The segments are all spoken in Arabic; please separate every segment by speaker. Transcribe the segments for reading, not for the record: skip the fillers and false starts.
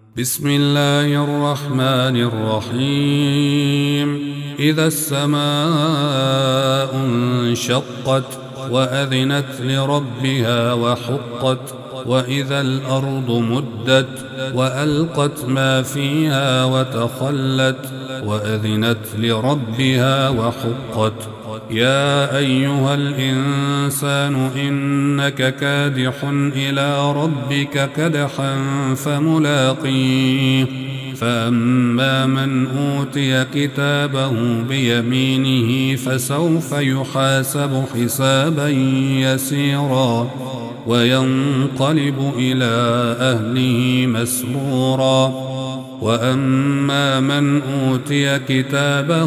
Speaker 1: بسم الله الرحمن الرحيم. إذا السماء انشقت وأذنت لربها وحقت وإذا الأرض مدت وألقت ما فيها وتخلت وأذنت لربها وحقت. يا أيها الإنسان إنك كادح إلى ربك كدحا فملاقيه. فأما من أوتي كتابه بيمينه فسوف يحاسب حسابا يسيرا وينقلب إلى أهله مسرورا. وأما من أوتي كتابه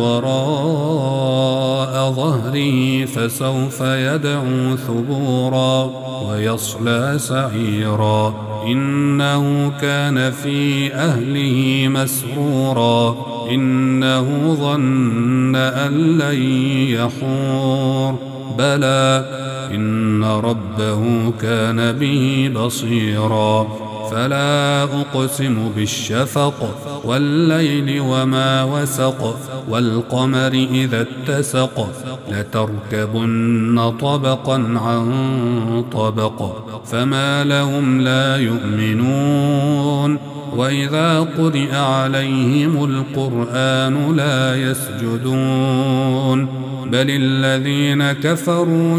Speaker 1: وراء ظهره فسوف يدعو ثبورا ويصلى سعيرا إنه كان في أهله مسرورا إنه ظن أن لن يحور بلى إن ربه كان به بصيرا. فلا أقسم بالشفق والليل وما وسق والقمر إذا اتسق لتركبن طبقا عن طبق فما لهم لا يؤمنون. وإذا قرئ عليهم القرآن لا يسجدون بل الذين كفروا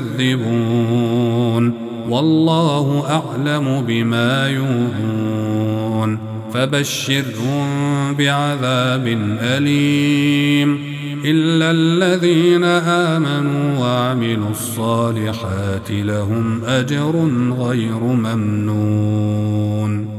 Speaker 1: يكذبون والله أعلم بما يوعون. فبشرهم بعذاب أليم إلا الذين آمنوا وعملوا الصالحات لهم أجر غير ممنون.